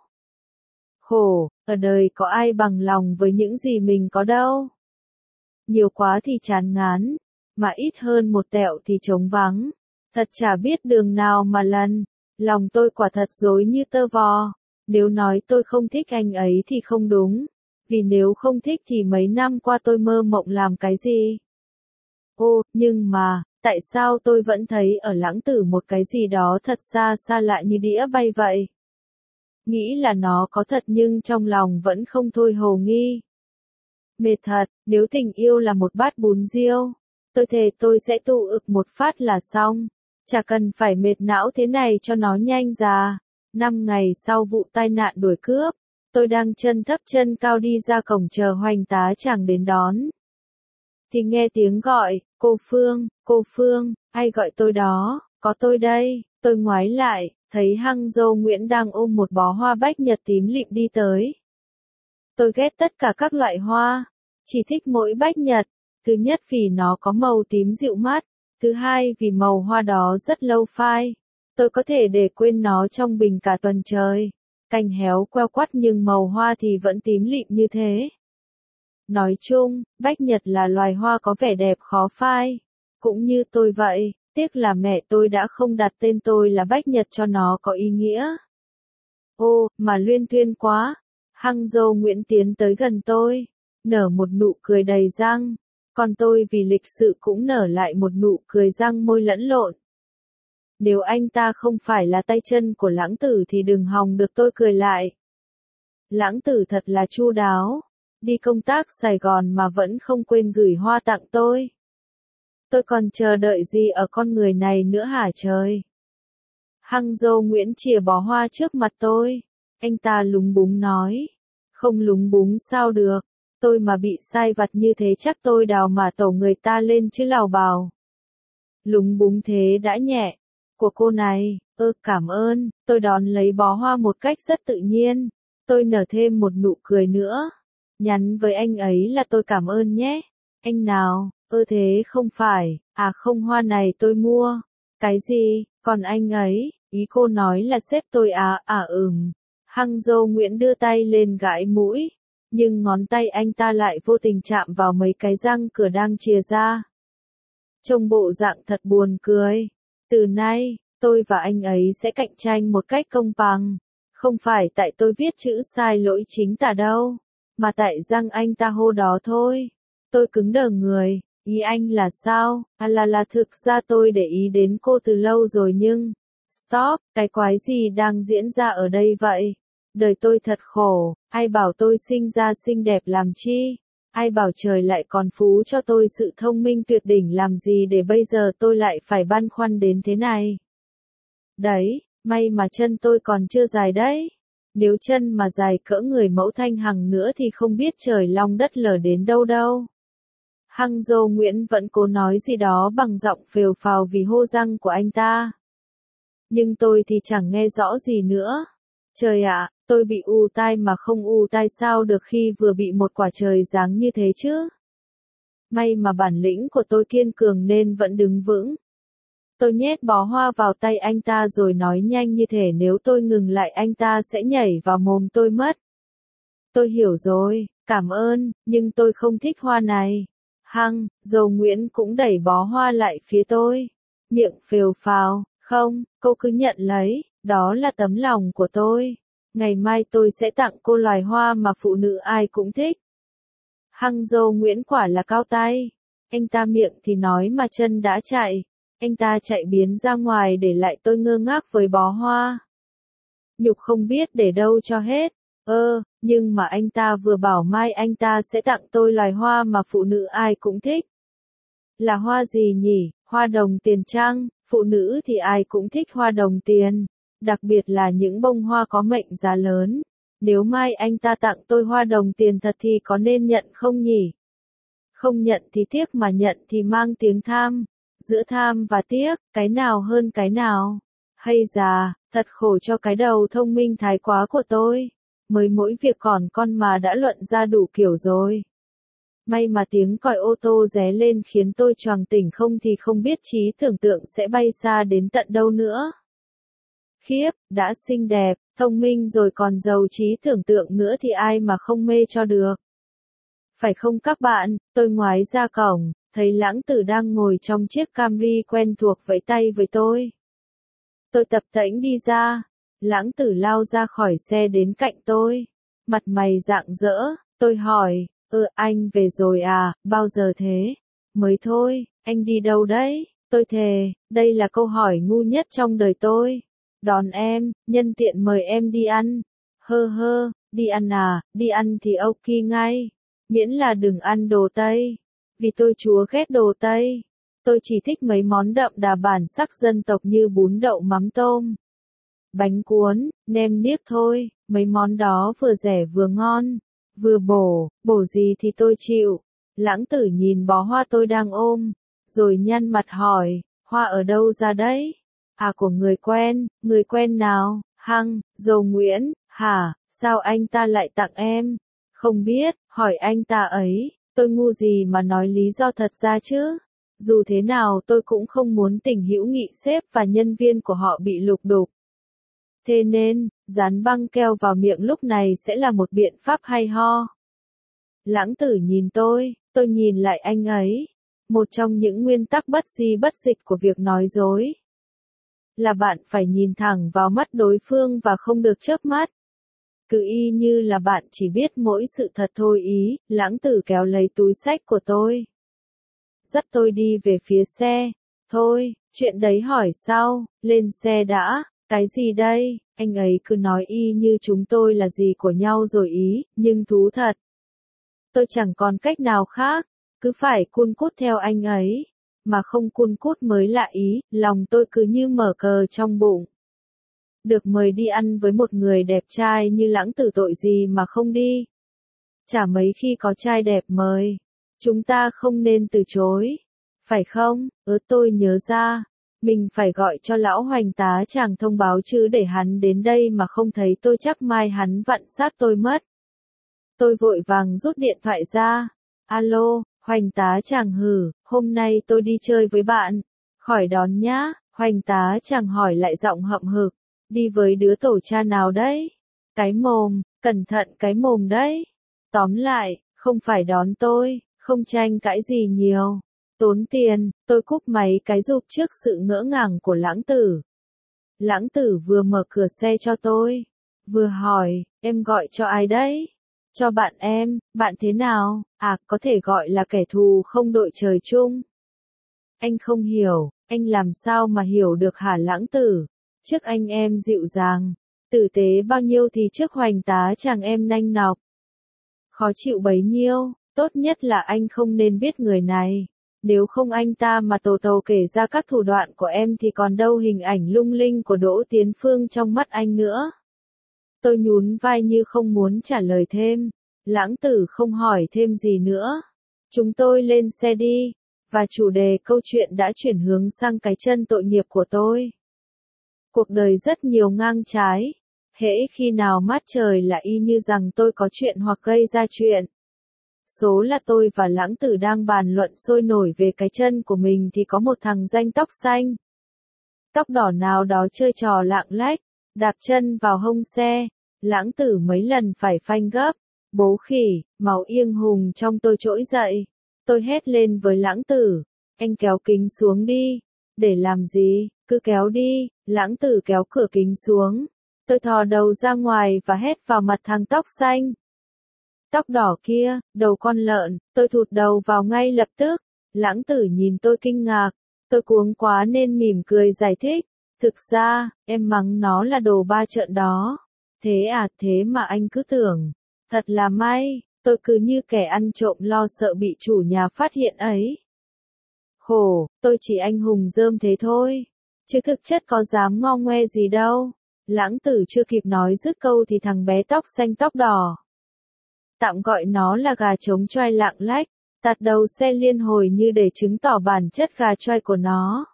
Khổ, ở đời có ai bằng lòng với những gì mình có đâu. Nhiều quá thì chán ngán, mà ít hơn một tẹo thì trống vắng. Thật chả biết đường nào mà lần. Lòng tôi quả thật rối như tơ vò. Nếu nói tôi không thích anh ấy thì không đúng. Vì nếu không thích thì mấy năm qua tôi mơ mộng làm cái gì? Ô, nhưng mà, tại sao tôi vẫn thấy ở Lãng Tử một cái gì đó thật xa xa lạ như đĩa bay vậy? Nghĩ là nó có thật nhưng trong lòng vẫn không thôi hồ nghi. Mệt thật, nếu tình yêu là một bát bún riêu, tôi thề tôi sẽ tụ ực một phát là xong. Chả cần phải mệt não thế này cho nó nhanh già. 5 ngày sau vụ tai nạn đuổi cướp, tôi đang chân thấp chân cao đi ra cổng chờ hoành tá chàng đến đón. Thì nghe tiếng gọi, cô Phương, ai gọi tôi đó, có tôi đây. Tôi ngoái lại, thấy Hăng Dâu Nguyễn đang ôm một bó hoa bách nhật tím lịm đi tới. Tôi ghét tất cả các loại hoa, chỉ thích mỗi bách nhật. Thứ nhất vì nó có màu tím dịu mắt, thứ hai vì màu hoa đó rất lâu phai. Tôi có thể để quên nó trong bình cả tuần trời. Cành héo queo quắt nhưng màu hoa thì vẫn tím lịm như thế. Nói chung, bách nhật là loài hoa có vẻ đẹp khó phai. Cũng như tôi vậy, tiếc là mẹ tôi đã không đặt tên tôi là bách nhật cho nó có ý nghĩa. Ô, mà luyên thuyên quá. Hăng Dâu Nguyễn tiến tới gần tôi, nở một nụ cười đầy răng. Còn tôi vì lịch sự cũng nở lại một nụ cười răng môi lẫn lộn. Nếu anh ta không phải là tay chân của Lãng Tử thì đừng hòng được tôi cười lại. Lãng Tử thật là chu đáo. Đi công tác Sài Gòn mà vẫn không quên gửi hoa tặng tôi. Tôi còn chờ đợi gì ở con người này nữa hả trời? Hăng Dâu Nguyễn chìa bó hoa trước mặt tôi. Anh ta lúng búng nói. Không lúng búng sao được. Tôi mà bị sai vặt như thế chắc tôi đào mà tổ người ta lên chứ lào bào. Lúng búng thế đã nhẹ. Của cô này, cảm ơn. Tôi đón lấy bó hoa một cách rất tự nhiên. Tôi nở thêm một nụ cười nữa. Nhắn với anh ấy là tôi cảm ơn nhé. Anh nào, thế không phải, không, hoa này tôi mua. Cái gì, còn anh ấy, ý cô nói là sếp tôi Hăng Dâu Nguyễn đưa tay lên gãi mũi, nhưng ngón tay anh ta lại vô tình chạm vào mấy cái răng cửa đang chìa ra. Trông bộ dạng thật buồn cười. Từ nay, tôi và anh ấy sẽ cạnh tranh một cách công bằng. Không phải tại tôi viết chữ sai lỗi chính tả đâu, mà tại răng anh ta hô đó thôi. Tôi cứng đờ người, ý anh là sao? Là thực ra tôi để ý đến cô từ lâu rồi nhưng... Stop, cái quái gì đang diễn ra ở đây vậy? Đời tôi thật khổ, ai bảo tôi sinh ra xinh đẹp làm chi? Ai bảo trời lại còn phú cho tôi sự thông minh tuyệt đỉnh làm gì để bây giờ tôi lại phải băn khoăn đến thế này? Đấy, may mà chân tôi còn chưa dài đấy. Nếu chân mà dài cỡ người mẫu Thanh Hằng nữa thì không biết trời long đất lở đến đâu đâu. Hăng Dâu Nguyễn vẫn cố nói gì đó bằng giọng phều phào vì hô răng của anh ta. Nhưng tôi thì chẳng nghe rõ gì nữa. Trời ạ, tôi bị ù tai mà không ù tai sao được khi vừa bị một quả trời giáng như thế chứ. May mà bản lĩnh của tôi kiên cường nên vẫn đứng vững. Tôi nhét bó hoa vào tay anh ta rồi nói nhanh như thể nếu tôi ngừng lại anh ta sẽ nhảy vào mồm tôi mất. Tôi hiểu rồi, cảm ơn, nhưng tôi không thích hoa này. Hăng, dâu Nguyễn cũng đẩy bó hoa lại phía tôi. Miệng phều phào, không, cô cứ nhận lấy, đó là tấm lòng của tôi. Ngày mai tôi sẽ tặng cô loài hoa mà phụ nữ ai cũng thích. Hăng dâu Nguyễn quả là cao tay. Anh ta miệng thì nói mà chân đã chạy. Anh ta chạy biến ra ngoài để lại tôi ngơ ngác với bó hoa. Nhục không biết để đâu cho hết. Nhưng mà anh ta vừa bảo mai anh ta sẽ tặng tôi loài hoa mà phụ nữ ai cũng thích. Là hoa gì nhỉ? Hoa đồng tiền chăng? Phụ nữ thì ai cũng thích hoa đồng tiền. Đặc biệt là những bông hoa có mệnh giá lớn. Nếu mai anh ta tặng tôi hoa đồng tiền thật thì có nên nhận không nhỉ? Không nhận thì tiếc mà nhận thì mang tiếng tham. Giữa tham và tiếc, cái nào hơn cái nào? Hay già, thật khổ cho cái đầu thông minh thái quá của tôi. Mới mỗi việc còn con mà đã luận ra đủ kiểu rồi. May mà tiếng còi ô tô ré lên khiến tôi choàng tỉnh, không thì không biết trí tưởng tượng sẽ bay xa đến tận đâu nữa. Khiếp, đã xinh đẹp, thông minh rồi còn giàu trí tưởng tượng nữa thì ai mà không mê cho được. Phải không các bạn? Tôi ngoái ra cổng, thấy Lãng Tử đang ngồi trong chiếc Camry quen thuộc vẫy tay với tôi. Tôi tập tễnh đi ra. Lãng Tử lao ra khỏi xe đến cạnh tôi. Mặt mày rạng rỡ, tôi hỏi, anh về rồi à, bao giờ thế? Mới thôi, anh đi đâu đấy? Tôi thề, đây là câu hỏi ngu nhất trong đời tôi. Đón em, nhân tiện mời em đi ăn. Đi ăn à, đi ăn thì ok ngay. Miễn là đừng ăn đồ Tây. Vì tôi chúa ghét đồ Tây. Tôi chỉ thích mấy món đậm đà bản sắc dân tộc như bún đậu mắm tôm. Bánh cuốn, nem niếc thôi, mấy món đó vừa rẻ vừa ngon, vừa bổ gì thì tôi chịu. Lãng Tử nhìn bó hoa tôi đang ôm, rồi nhăn mặt hỏi, hoa ở đâu ra đấy? À, của người quen nào? Hăng, dâu Nguyễn, hả, sao anh ta lại tặng em? Không biết, hỏi anh ta ấy, tôi ngu gì mà nói lý do thật ra chứ? Dù thế nào tôi cũng không muốn tình hữu nghị sếp và nhân viên của họ bị lục đục. Thế nên, dán băng keo vào miệng lúc này sẽ là một biện pháp hay ho. Lãng Tử nhìn tôi nhìn lại anh ấy. Một trong những nguyên tắc bất di bất dịch của việc nói dối là bạn phải nhìn thẳng vào mắt đối phương và không được chớp mắt. Cứ y như là bạn chỉ biết mỗi sự thật thôi ý. Lãng Tử kéo lấy túi xách của tôi, dắt tôi đi về phía xe. Thôi, chuyện đấy hỏi sau, lên xe đã. Cái gì đây? Anh ấy cứ nói y như chúng tôi là gì của nhau rồi ý, nhưng thú thật. Tôi chẳng còn cách nào khác, cứ phải cun cút theo anh ấy. Mà không cun cút mới lạ ý, lòng tôi cứ như mở cờ trong bụng. Được mời đi ăn với một người đẹp trai như Lãng Tử tội gì mà không đi. Chả mấy khi có trai đẹp mời. Chúng ta không nên từ chối. Phải không? Tôi nhớ ra. Mình phải gọi cho lão Hoành tá chàng thông báo chứ để hắn đến đây mà không thấy tôi chắc mai hắn vặn xác tôi mất. Tôi vội vàng rút điện thoại ra. Alo, Hoành tá chàng hử, hôm nay tôi đi chơi với bạn. Khỏi đón nhá. Hoành tá chàng hỏi lại giọng hậm hực. Đi với đứa tổ cha nào đấy? Cái mồm, cẩn thận cái mồm đấy. Tóm lại, không phải đón tôi, không tranh cãi gì nhiều. Tốn tiền, tôi cúp máy cái rụp trước sự ngỡ ngàng của Lãng Tử. Lãng Tử vừa mở cửa xe cho tôi, vừa hỏi, em gọi cho ai đấy? Cho bạn em, bạn thế nào? À, có thể gọi là kẻ thù không đội trời chung. Anh không hiểu, anh làm sao mà hiểu được hả Lãng Tử? Trước anh em dịu dàng, tử tế bao nhiêu thì trước Hoành tá chàng em nanh nọc. Khó chịu bấy nhiêu, tốt nhất là anh không nên biết người này. Nếu không anh ta mà tồ tồ kể ra các thủ đoạn của em thì còn đâu hình ảnh lung linh của Đỗ Tiến Phương trong mắt anh nữa. Tôi nhún vai như không muốn trả lời thêm. Lãng Tử không hỏi thêm gì nữa. Chúng tôi lên xe đi. Và chủ đề câu chuyện đã chuyển hướng sang cái chân tội nghiệp của tôi. Cuộc đời rất nhiều ngang trái. Hễ khi nào mát trời là y như rằng tôi có chuyện hoặc gây ra chuyện. Số là tôi và Lãng Tử đang bàn luận sôi nổi về cái chân của mình thì có một thằng danh tóc xanh, tóc đỏ nào đó chơi trò lạng lách, đạp chân vào hông xe. Lãng Tử mấy lần phải phanh gấp. Bố khỉ, máu yên hùng trong tôi trỗi dậy. Tôi hét lên với Lãng Tử, anh kéo kính xuống đi. Để làm gì, cứ kéo đi. Lãng Tử kéo cửa kính xuống. Tôi thò đầu ra ngoài và hét vào mặt thằng tóc xanh. Tóc đỏ kia, đầu con lợn, tôi thụt đầu vào ngay lập tức. Lãng Tử nhìn tôi kinh ngạc. Tôi cuống quá nên mỉm cười giải thích. Thực ra, em mắng nó là đồ ba trợn đó. Thế à, thế mà anh cứ tưởng. Thật là may, tôi cứ như kẻ ăn trộm lo sợ bị chủ nhà phát hiện ấy. Khổ, tôi chỉ anh hùng rơm thế thôi. Chứ thực chất có dám ngo ngoe gì đâu. Lãng Tử chưa kịp nói dứt câu thì thằng bé tóc xanh tóc đỏ, tạm gọi nó là gà trống choai lạng lách, tạt đầu xe liên hồi như để chứng tỏ bản chất gà choai của nó.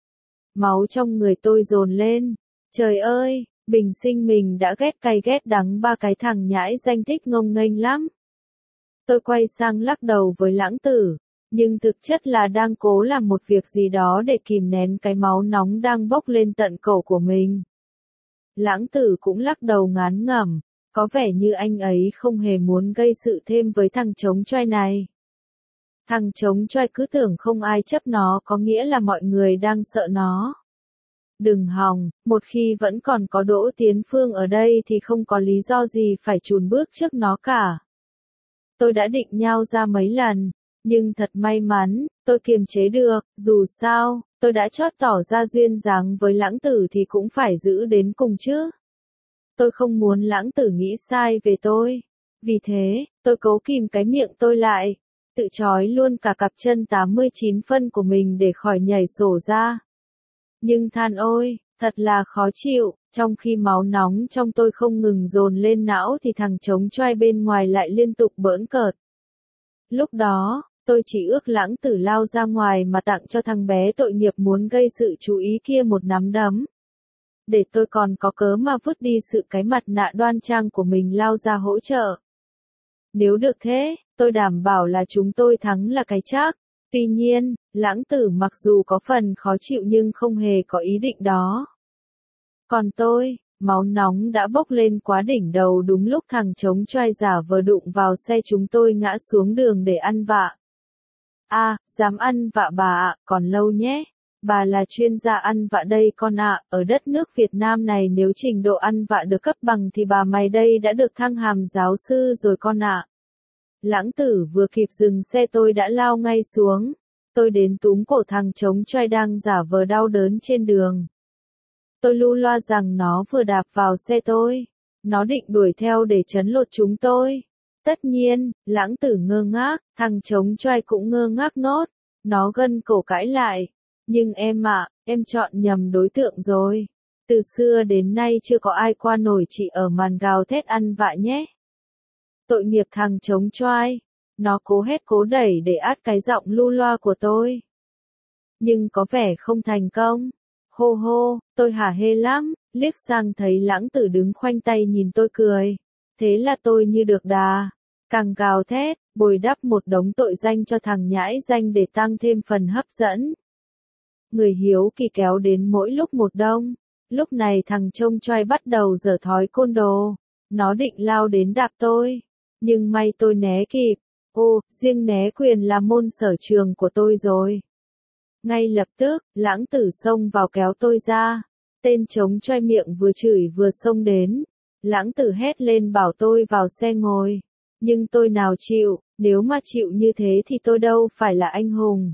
Máu trong người tôi dồn lên. Trời ơi, bình sinh mình đã ghét cay ghét đắng ba cái thằng nhãi danh thích ngông nghênh lắm. Tôi quay sang lắc đầu với Lãng Tử, nhưng thực chất là đang cố làm một việc gì đó để kìm nén cái máu nóng đang bốc lên tận cổ của mình. Lãng Tử cũng lắc đầu ngán ngẩm, có vẻ như anh ấy không hề muốn gây sự thêm với thằng trống choai này. Thằng trống choai cứ tưởng không ai chấp nó có nghĩa là mọi người đang sợ nó. Đừng hòng, một khi vẫn còn có Đỗ Tiến Phương ở đây thì không có lý do gì phải chùn bước trước nó cả. Tôi đã định nhao ra mấy lần, nhưng thật may mắn, tôi kiềm chế được, dù sao, tôi đã chót tỏ ra duyên dáng với Lãng Tử thì cũng phải giữ đến cùng chứ. Tôi không muốn Lãng Tử nghĩ sai về tôi. Vì thế, tôi cố kìm cái miệng tôi lại, tự trói luôn cả cặp chân 89 phân của mình để khỏi nhảy sổ ra. Nhưng than ôi, thật là khó chịu, trong khi máu nóng trong tôi không ngừng dồn lên não thì thằng trống choai bên ngoài lại liên tục bỡn cợt. Lúc đó, tôi chỉ ước Lãng Tử lao ra ngoài mà tặng cho thằng bé tội nghiệp muốn gây sự chú ý kia một nắm đấm. Để tôi còn có cớ mà vứt đi sự cái mặt nạ đoan trang của mình lao ra hỗ trợ. Nếu được thế, tôi đảm bảo là chúng tôi thắng là cái chắc. Tuy nhiên, Lãng Tử mặc dù có phần khó chịu nhưng không hề có ý định đó. Còn tôi, máu nóng đã bốc lên quá đỉnh đầu đúng lúc thằng trống choai giả vờ đụng vào xe chúng tôi ngã xuống đường để ăn vạ. À, dám ăn vạ bà ạ, còn lâu nhé. Bà là chuyên gia ăn vạ đây con ạ, ở đất nước Việt Nam này nếu trình độ ăn vạ được cấp bằng thì bà mày đây đã được thăng hàm giáo sư rồi con ạ. Lãng Tử vừa kịp dừng xe tôi đã lao ngay xuống. Tôi đến túm cổ thằng trống choai đang giả vờ đau đớn trên đường. Tôi lu loa rằng nó vừa đạp vào xe tôi. Nó định đuổi theo để trấn lột chúng tôi. Tất nhiên, Lãng Tử ngơ ngác, thằng trống choai cũng ngơ ngác nốt. Nó gân cổ cãi lại. Nhưng em ạ, em chọn nhầm đối tượng rồi. Từ xưa đến nay chưa có ai qua nổi chị ở màn gào thét ăn vạ nhé. Tội nghiệp thằng trống choai. Nó cố hét cố đẩy để át cái giọng lu loa của tôi. Nhưng có vẻ không thành công. Hô hô, tôi hả hê lắm, liếc sang thấy Lãng Tử đứng khoanh tay nhìn tôi cười. Thế là tôi như được đà. Càng gào thét, bồi đắp một đống tội danh cho thằng nhãi danh để tăng thêm phần hấp dẫn. Người hiếu kỳ kéo đến mỗi lúc một đông. Lúc này thằng trông choai bắt đầu giở thói côn đồ. Nó định lao đến đạp tôi. Nhưng may tôi né kịp. Ô, riêng né quyền là môn sở trường của tôi rồi. Ngay lập tức, Lãng Tử xông vào kéo tôi ra. Tên trống choai miệng vừa chửi vừa xông đến. Lãng Tử hét lên bảo tôi vào xe ngồi. Nhưng tôi nào chịu, nếu mà chịu như thế thì tôi đâu phải là anh hùng.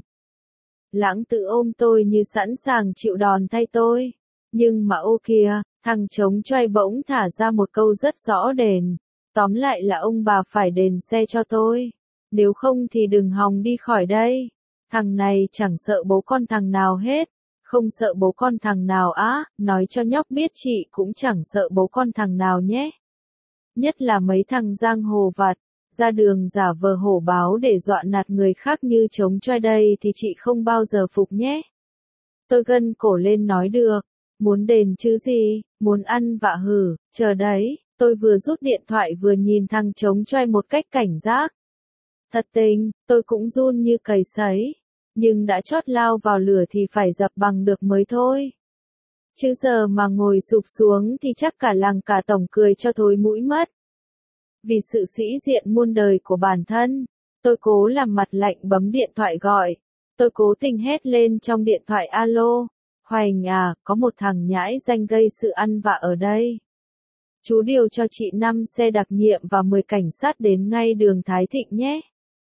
Lãng Tử ôm tôi như sẵn sàng chịu đòn thay tôi. Nhưng mà ô kìa, thằng trống choai bỗng thả ra một câu rất rõ đền. Tóm lại là ông bà phải đền xe cho tôi. Nếu không thì đừng hòng đi khỏi đây. Thằng này chẳng sợ bố con thằng nào hết. Không sợ bố con thằng nào á, nói cho nhóc biết chị cũng chẳng sợ bố con thằng nào nhé. Nhất là mấy thằng giang hồ vặt, ra đường giả vờ hổ báo để dọa nạt người khác như trống choai đây thì chị không bao giờ phục nhé. Tôi gân cổ lên nói được, Muốn đền chứ gì, muốn ăn vạ hử, chờ đấy, tôi vừa rút điện thoại vừa nhìn thằng trống choai một cách cảnh giác. Thật tình, tôi cũng run như cầy sấy, nhưng đã chót lao vào lửa thì phải dập bằng được mới thôi. Chứ giờ mà ngồi sụp xuống thì chắc cả làng cả tổng cười cho thối mũi mất. Vì sự sĩ diện muôn đời của bản thân, tôi cố làm mặt lạnh bấm điện thoại gọi. Tôi cố tình hét lên trong điện thoại alo. Hoành à, có một thằng nhãi danh gây sự ăn vạ ở đây. Chú điều cho chị 5 xe đặc nhiệm và 10 cảnh sát đến ngay đường Thái Thịnh nhé.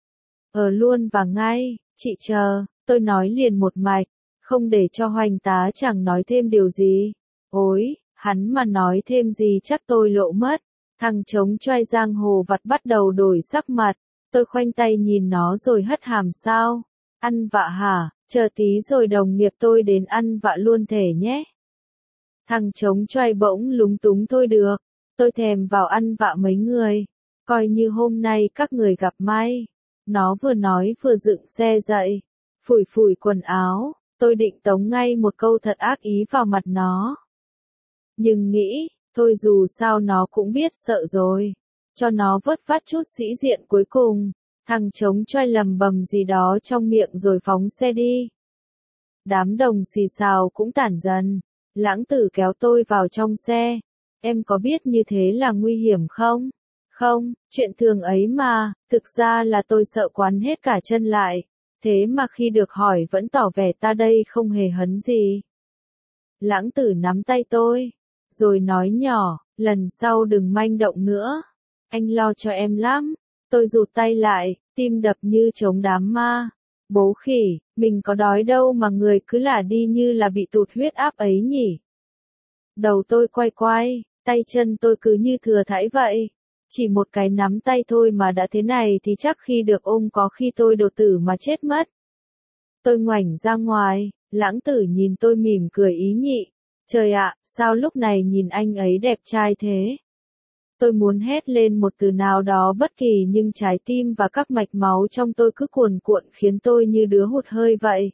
Luôn và ngay, chị chờ, tôi nói liền một mạch, không để cho Hoành tá chẳng nói thêm điều gì. Ôi, hắn mà nói thêm gì chắc tôi lộ mất. Thằng trống choai giang hồ vặt bắt đầu đổi sắc mặt, tôi khoanh tay nhìn nó rồi hất hàm sao. Ăn vạ hả, chờ tí rồi đồng nghiệp tôi đến ăn vạ luôn thể nhé. Thằng trống choai bỗng lúng túng thôi được, tôi thèm vào ăn vạ mấy người, coi như hôm nay các người gặp may. Nó vừa nói vừa dựng xe dậy, phủi phủi quần áo, tôi định tống ngay một câu thật ác ý vào mặt nó. Nhưng nghĩ, thôi dù sao nó cũng biết sợ rồi, cho nó vớt vát chút sĩ diện cuối cùng. Thằng trống choai lầm bầm gì đó trong miệng rồi phóng xe đi. Đám đồng xì xào cũng tản dần, Lãng Tử kéo tôi vào trong xe. Em có biết như thế là nguy hiểm không? Không, chuyện thường ấy mà, thực ra là tôi sợ quắn hết cả chân lại. Thế mà khi được hỏi vẫn tỏ vẻ ta đây không hề hấn gì. Lãng Tử nắm tay tôi, rồi nói nhỏ, lần sau đừng manh động nữa. Anh lo cho em lắm. Tôi rụt tay lại, tim đập như trống đám ma. Bố khỉ, mình có đói đâu mà người cứ lả đi như là bị tụt huyết áp ấy nhỉ. Đầu tôi quay quay, tay chân tôi cứ như thừa thãi vậy. Chỉ một cái nắm tay thôi mà đã thế này thì chắc khi được ôm có khi tôi đột tử mà chết mất. Tôi ngoảnh ra ngoài, Lãng Tử nhìn tôi mỉm cười ý nhị. Trời ạ, sao lúc này nhìn anh ấy đẹp trai thế? Tôi muốn hét lên một từ nào đó bất kỳ nhưng trái tim và các mạch máu trong tôi cứ cuồn cuộn khiến tôi như đứa hụt hơi vậy.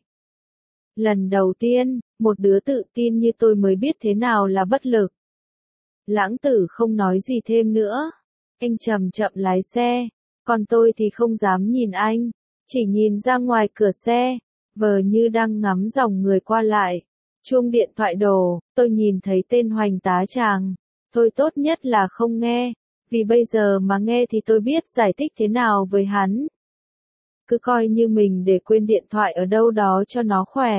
Lần đầu tiên, một đứa tự tin như tôi mới biết thế nào là bất lực. Lãng Tử không nói gì thêm nữa. Anh chậm chậm lái xe, còn tôi thì không dám nhìn anh, chỉ nhìn ra ngoài cửa xe, vờ như đang ngắm dòng người qua lại. Chuông điện thoại đổ, tôi nhìn thấy tên Hoành tá tràng. Thôi tốt nhất là không nghe, vì bây giờ mà nghe thì tôi biết giải thích thế nào với hắn. Cứ coi như mình để quên điện thoại ở đâu đó cho nó khỏe.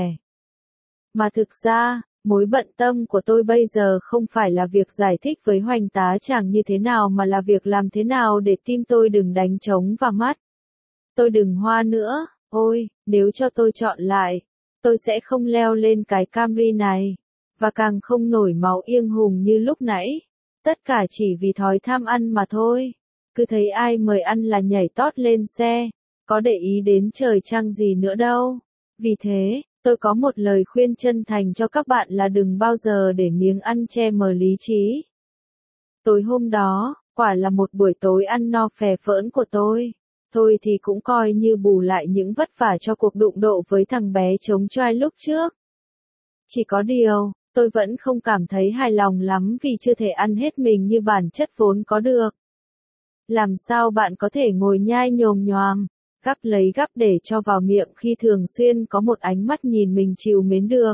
Mà thực ra, mối bận tâm của tôi bây giờ không phải là việc giải thích với Hoành tá tràng như thế nào mà là việc làm thế nào để tim tôi đừng đánh trống vào mắt. Tôi đừng hoa nữa, ôi, nếu cho tôi chọn lại, tôi sẽ không leo lên cái Camry này. Và càng không nổi máu yên hùng như lúc nãy. Tất cả chỉ vì thói tham ăn mà thôi. Cứ thấy ai mời ăn là nhảy tót lên xe. Có để ý đến trời trăng gì nữa đâu. Vì thế, tôi có một lời khuyên chân thành cho các bạn là đừng bao giờ để miếng ăn che mờ lý trí. Tối hôm đó, quả là một buổi tối ăn no phè phỡn của tôi. Thôi thì cũng coi như bù lại những vất vả cho cuộc đụng độ với thằng bé trống choai lúc trước. Chỉ có điều, tôi vẫn không cảm thấy hài lòng lắm vì chưa thể ăn hết mình như bản chất vốn có được. Làm sao bạn có thể ngồi nhai nhồm nhoàm, gắp lấy gắp để cho vào miệng khi thường xuyên có một ánh mắt nhìn mình trìu mến được.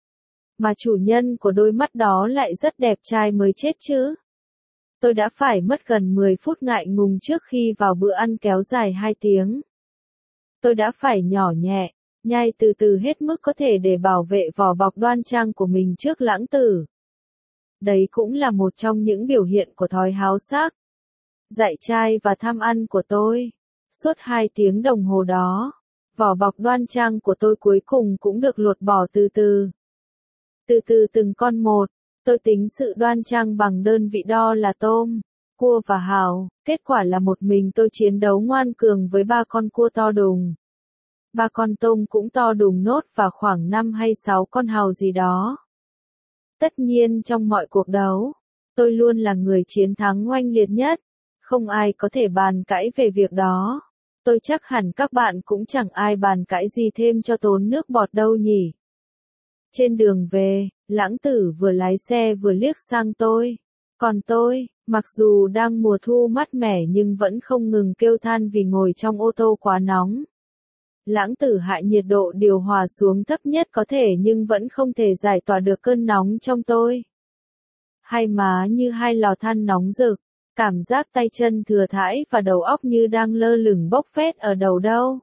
Mà chủ nhân của đôi mắt đó lại rất đẹp trai mới chết chứ. Tôi đã phải mất gần 10 phút ngại ngùng trước khi vào bữa ăn kéo dài 2 tiếng. Tôi đã phải nhỏ nhẹ, nhai từ từ hết mức có thể để bảo vệ vỏ bọc đoan trang của mình trước Lãng Tử. Đấy cũng là một trong những biểu hiện của thói háo sắc, dại trai và tham ăn của tôi. Suốt 2 tiếng đồng hồ đó, vỏ bọc đoan trang của tôi cuối cùng cũng được lột bỏ từ từ. Từ từ từng con một, tôi tính sự đoan trang bằng đơn vị đo là tôm, cua và hào. Kết quả là một mình tôi chiến đấu ngoan cường với 3 con cua to đùng. 3 con tôm cũng to đùng nốt và khoảng 5 hay 6 con hào gì đó. Tất nhiên trong mọi cuộc đấu, tôi luôn là người chiến thắng oanh liệt nhất. Không ai có thể bàn cãi về việc đó. Tôi chắc hẳn các bạn cũng chẳng ai bàn cãi gì thêm cho tốn nước bọt đâu nhỉ. Trên đường về, Lãng Tử vừa lái xe vừa liếc sang tôi. Còn tôi, mặc dù đang mùa thu mát mẻ nhưng vẫn không ngừng kêu than vì ngồi trong ô tô quá nóng. Lãng Tử hạ nhiệt độ điều hòa xuống thấp nhất có thể nhưng vẫn không thể giải tỏa được cơn nóng trong tôi. Hai má như hai lò than nóng rực, cảm giác tay chân thừa thãi và đầu óc như đang lơ lửng bốc phét ở đầu đâu.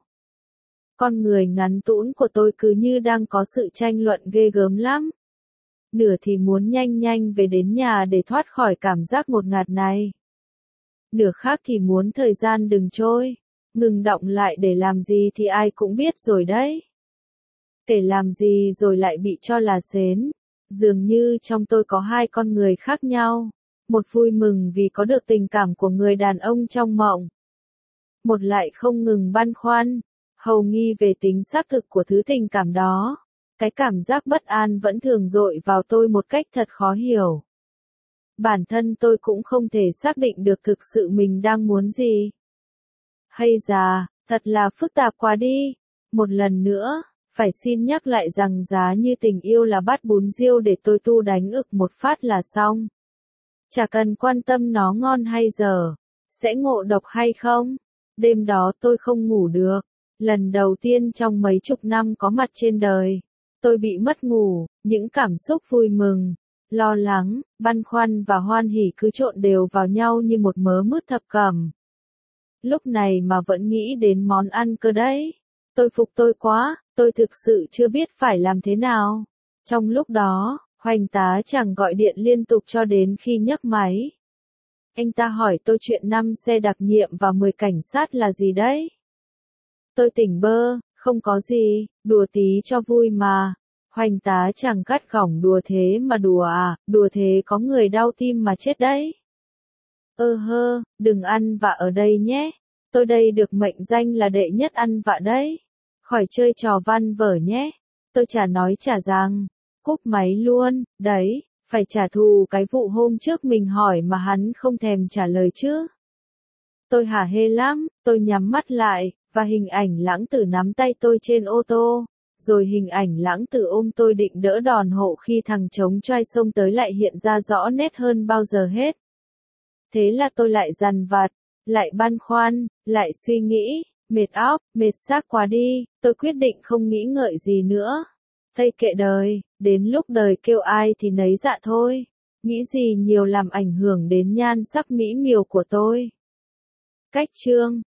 Con người ngắn tũn của tôi cứ như đang có sự tranh luận ghê gớm lắm. Nửa thì muốn nhanh nhanh về đến nhà để thoát khỏi cảm giác ngột ngạt này. Nửa khác thì muốn thời gian đừng trôi, ngừng đọng lại để làm gì thì ai cũng biết rồi đấy. Kể làm gì rồi lại bị cho là xến. Dường như trong tôi có hai con người khác nhau. Một vui mừng vì có được tình cảm của người đàn ông trong mộng. Một lại không ngừng băn khoăn, hầu nghi về tính xác thực của thứ tình cảm đó. Cái cảm giác bất an vẫn thường dội vào tôi một cách thật khó hiểu. Bản thân tôi cũng không thể xác định được thực sự mình đang muốn gì. Hay già, thật là phức tạp quá đi. Một lần nữa, phải xin nhắc lại rằng giá như tình yêu là bát bún riêu để tôi tu đánh ực một phát là xong. Chả cần quan tâm nó ngon hay dở, sẽ ngộ độc hay không. Đêm đó tôi không ngủ được. Lần đầu tiên trong mấy chục năm có mặt trên đời. Tôi bị mất ngủ, những cảm xúc vui mừng, lo lắng, băn khoăn và hoan hỉ cứ trộn đều vào nhau như một mớ mứt thập cẩm. Lúc này mà vẫn nghĩ đến món ăn cơ đấy. Tôi phục tôi quá, tôi thực sự chưa biết phải làm thế nào. Trong lúc đó, Hoành tá chẳng gọi điện liên tục cho đến khi nhấc máy. Anh ta hỏi tôi chuyện 5 xe đặc nhiệm và 10 cảnh sát là gì đấy. Tôi tỉnh bơ, không có gì, đùa tí cho vui mà. Hoành tá chẳng gắt gỏng đùa thế mà đùa à, đùa thế có người đau tim mà chết đấy. Đừng ăn vạ ở đây nhé. Tôi đây được mệnh danh là đệ nhất ăn vạ đấy. Khỏi chơi trò văn vở nhé. Tôi chả nói chả rằng. Cúp máy luôn, đấy, phải trả thù cái vụ hôm trước mình hỏi mà hắn không thèm trả lời chứ. Tôi hả hê lắm, tôi nhắm mắt lại, và hình ảnh Lãng Tử nắm tay tôi trên ô tô, rồi hình ảnh Lãng Tử ôm tôi định đỡ đòn hộ khi thằng trống choai xông tới lại hiện ra rõ nét hơn bao giờ hết. Thế là tôi lại dằn vặt, lại băn khoăn, lại suy nghĩ, mệt óc, mệt xác quá đi, tôi quyết định không nghĩ ngợi gì nữa. Thây kệ đời, đến lúc đời kêu ai thì nấy dạ thôi, nghĩ gì nhiều làm ảnh hưởng đến nhan sắc mỹ miều của tôi. Cách chương